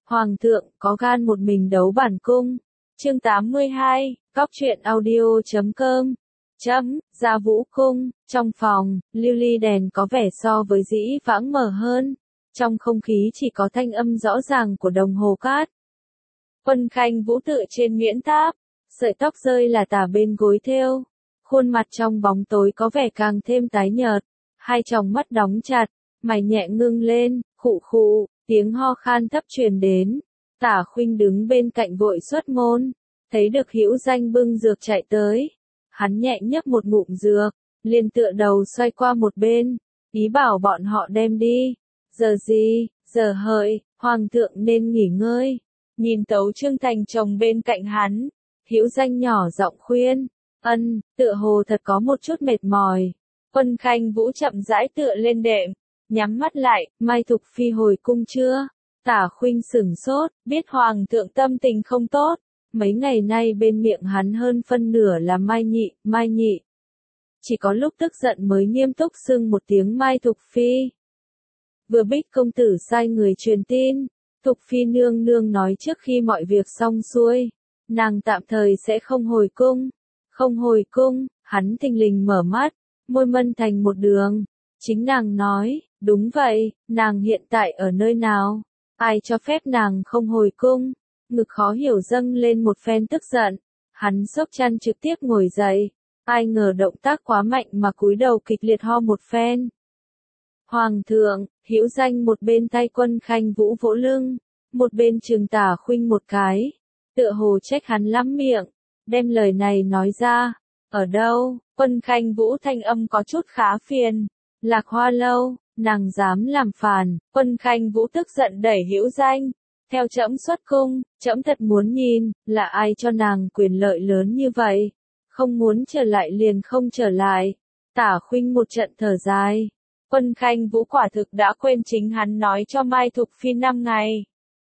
Hoàng thượng có gan một mình đấu bản cung. Chương 82, Góc truyện audio.com. Gia Vũ cung, trong phòng, lưu ly đèn có vẻ so với dĩ vãng mờ hơn. Trong không khí chỉ có thanh âm rõ ràng của đồng hồ cát. Quân Khanh Vũ tựa trên miễn tháp, sợi tóc rơi là tả bên gối thêu. Khuôn mặt trong bóng tối có vẻ càng thêm tái nhợt, hai tròng mắt đóng chặt, mày nhẹ ngưng lên, khụ khụ, tiếng ho khan thấp truyền đến. Tả Khuynh đứng bên cạnh vội xuất môn, thấy được Hữu Danh bưng dược chạy tới. Hắn nhẹ nhấp một ngụm dược, liền tựa đầu xoay qua một bên, ý bảo bọn họ đem đi. Giờ gì, giờ hợi, Hoàng thượng nên nghỉ ngơi. Nhìn Tấu Trương Thành chồng bên cạnh hắn, Hữu Danh nhỏ giọng khuyên, tựa hồ thật có một chút mệt mỏi. Quân Khanh Vũ chậm rãi tựa lên đệm, nhắm mắt lại, Mai Thục Phi hồi cung chưa? Tả Khuynh sửng sốt, biết Hoàng thượng tâm tình không tốt. Mấy ngày nay bên miệng hắn hơn phân nửa là Mai Nhị. Chỉ có lúc tức giận mới nghiêm túc xưng một tiếng Mai Thục Phi. Vừa Bích công tử sai người truyền tin, Thục Phi nương nương nói trước khi mọi việc xong xuôi, nàng tạm thời sẽ không hồi cung. Không hồi cung, hắn thình lình mở mắt, môi mân thành một đường. Chính nàng nói, đúng vậy, nàng hiện tại ở nơi nào? Ai cho phép nàng không hồi cung? Ngực khó hiểu dâng lên một phen tức giận. Hắn xốc chăn trực tiếp ngồi dậy. Ai ngờ động tác quá mạnh mà cúi đầu kịch liệt ho một phen. Hoàng thượng, Hữu Danh một bên tay Quân Khanh Vũ vỗ lưng, một bên trừng Tả Khuynh một cái, tựa hồ trách hắn lắm miệng, đem lời này nói ra. Ở đâu? Quân Khanh Vũ thanh âm có chút khá phiền. Lạc Hoa lâu, nàng dám làm phản. Quân Khanh Vũ tức giận đẩy Hữu Danh. Theo trẫm xuất cung, trẫm thật muốn nhìn, là ai cho nàng quyền lợi lớn như vậy? Không muốn trở lại liền không trở lại. Tả Khuynh một trận thở dài. Quân Khanh Vũ quả thực đã quên chính hắn nói cho Mai Thục Phi 5 ngày.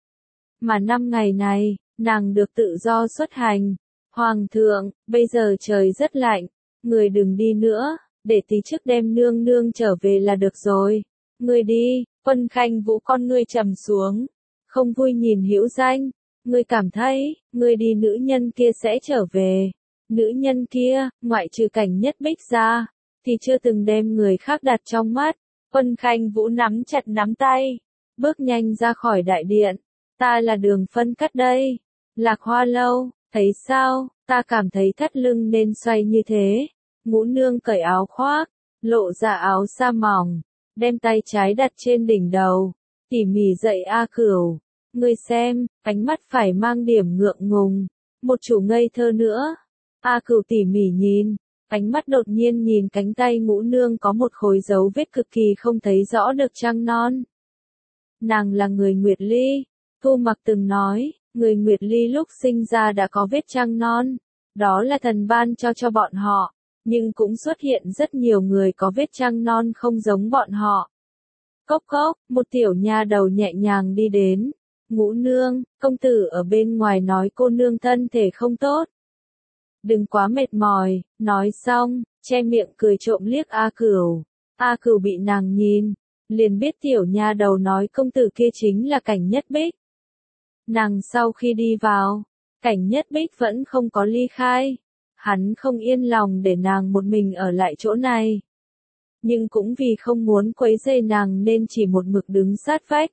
Mà 5 ngày này, nàng được tự do xuất hành. Hoàng thượng, bây giờ trời rất lạnh, người đừng đi nữa, để tí trước đem nương nương trở về là được rồi. Người đi. Quân Khanh Vũ con ngươi trầm xuống, không vui nhìn Hữu Danh. Ngươi cảm thấy, ngươi đi nữ nhân kia sẽ trở về. Nữ nhân kia, ngoại trừ Cảnh Nhất Bích ra, thì chưa từng đem người khác đặt trong mắt. Quân Khanh Vũ nắm chặt nắm tay, bước nhanh ra khỏi đại điện. Ta là Đường Phân Cắt đây. Lạc Hoa lâu, thấy sao, ta cảm thấy thắt lưng nên xoay như thế. Ngũ nương cởi áo khoác, lộ ra áo sa mỏng, đem tay trái đặt trên đỉnh đầu, tỉ mỉ dạy A Cửu. Ngươi xem, ánh mắt phải mang điểm ngượng ngùng, một chủ ngây thơ nữa. A Cửu tỉ mỉ nhìn, ánh mắt đột nhiên nhìn cánh tay Ngũ nương có một khối dấu vết cực kỳ không thấy rõ được trăng non. Nàng là người Nguyệt Ly. Thu Mặc từng nói, người Nguyệt Ly lúc sinh ra đã có vết trăng non, đó là thần ban cho bọn họ, nhưng cũng xuất hiện rất nhiều người có vết trăng non không giống bọn họ. Cốc cốc, một tiểu nha đầu nhẹ nhàng đi đến. Ngũ nương, công tử ở bên ngoài nói cô nương thân thể không tốt. Đừng quá mệt mỏi, nói xong, che miệng cười trộm liếc A Cửu. A Cửu bị nàng nhìn, liền biết tiểu nha đầu nói công tử kia chính là Cảnh Nhất Bích. Nàng sau khi đi vào, Cảnh Nhất Bích vẫn không có ly khai. Hắn không yên lòng để nàng một mình ở lại chỗ này. Nhưng cũng vì không muốn quấy rầy nàng nên chỉ một mực đứng sát vách.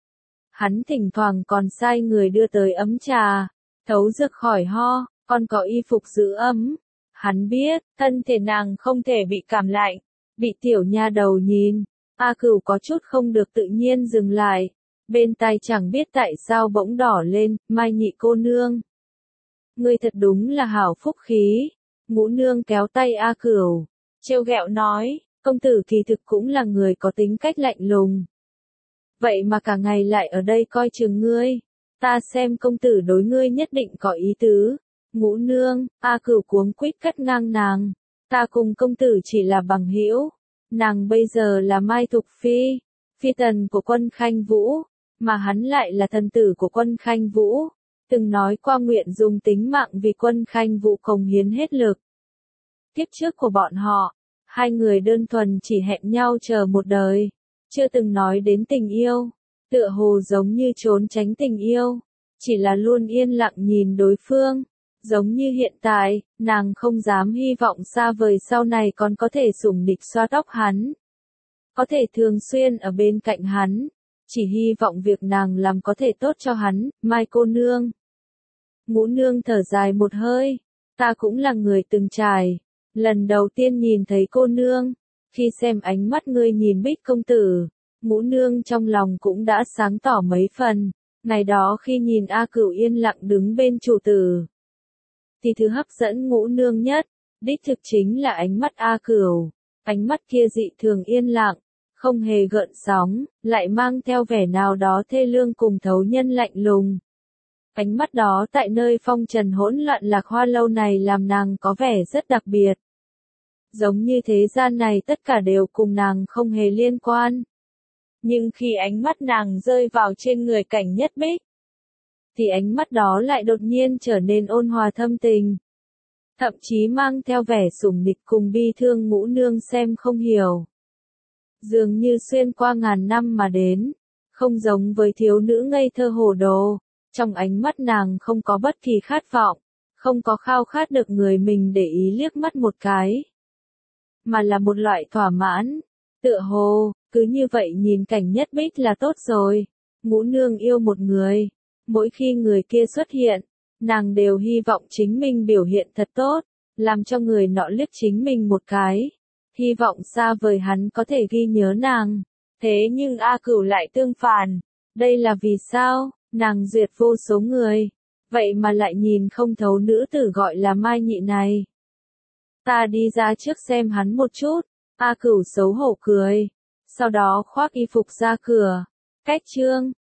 Hắn thỉnh thoảng còn sai người đưa tới ấm trà, thấu dược khỏi ho, còn có y phục giữ ấm. Hắn biết, thân thể nàng không thể bị cảm lạnh. Bị tiểu nha đầu nhìn, A Cửu có chút không được tự nhiên dừng lại. Bên tai chẳng biết tại sao bỗng đỏ lên, Mai Nhị cô nương. Ngươi thật đúng là hảo phúc khí. Ngũ nương kéo tay A Cửu, trêu ghẹo nói, công tử kỳ thực cũng là người có tính cách lạnh lùng. Vậy mà cả ngày lại ở đây coi chừng ngươi. Ta xem công tử đối ngươi nhất định có ý tứ. Ngũ nương, A Cửu cuống quýt cắt ngang nàng. Ta cùng công tử chỉ là bằng hữu. Nàng bây giờ là Mai Thục Phi, phi tần của Quân Khanh Vũ, mà hắn lại là thần tử của Quân Khanh Vũ. Từng nói qua nguyện dùng tính mạng vì Quân Khanh Vũ cống hiến hết lực. Kiếp trước của bọn họ, hai người đơn thuần chỉ hẹn nhau chờ một đời, chưa từng nói đến tình yêu. tựa hồ giống như trốn tránh tình yêu, chỉ là luôn yên lặng nhìn đối phương. Giống như hiện tại, nàng không dám hy vọng xa vời sau này còn có thể sủng nịch xoa tóc hắn. Có thể thường xuyên ở bên cạnh hắn. Chỉ hy vọng việc nàng làm có thể tốt cho hắn, Mai cô nương. Ngũ nương thở dài một hơi. Ta cũng là người từng trải. Lần đầu tiên nhìn thấy cô nương. Khi xem ánh mắt ngươi nhìn Bích công tử. Ngũ nương trong lòng cũng đã sáng tỏ mấy phần. Ngày đó khi nhìn A Cửu yên lặng đứng bên chủ tử. Thì thứ hấp dẫn ngũ nương nhất. Đích thực chính là ánh mắt A Cửu. Ánh mắt kia dị thường yên lặng. Không hề gợn sóng, lại mang theo vẻ nào đó thê lương cùng thấu nhân lạnh lùng. Ánh mắt đó tại nơi phong trần hỗn loạn Lạc Hoa lâu này làm nàng có vẻ rất đặc biệt. Giống như thế gian này tất cả đều cùng nàng không hề liên quan. Nhưng khi ánh mắt nàng rơi vào trên người Cảnh Nhất Bích, thì ánh mắt đó lại đột nhiên trở nên ôn hòa thâm tình. Thậm chí mang theo vẻ sủng nịch cùng bi thương ngũ nương xem không hiểu. Dường như xuyên qua ngàn năm mà đến, không giống với thiếu nữ ngây thơ hồ đồ, trong ánh mắt nàng không có bất kỳ khát vọng, không có khao khát được người mình để ý liếc mắt một cái, mà là một loại thỏa mãn, tựa hồ, cứ như vậy nhìn Cảnh Nhất Bích là tốt rồi, ngũ nương yêu một người, mỗi khi người kia xuất hiện, nàng đều hy vọng chính mình biểu hiện thật tốt, làm cho người nọ liếc chính mình một cái. Hy vọng xa vời hắn có thể ghi nhớ nàng. Thế nhưng A Cửu lại tương phản. Đây là vì sao? Nàng duyệt vô số người. Vậy mà lại nhìn không thấu nữ tử gọi là Mai Nhị này. Ta đi ra trước xem hắn một chút. A Cửu xấu hổ cười. Sau đó khoác y phục ra cửa. Cách chương.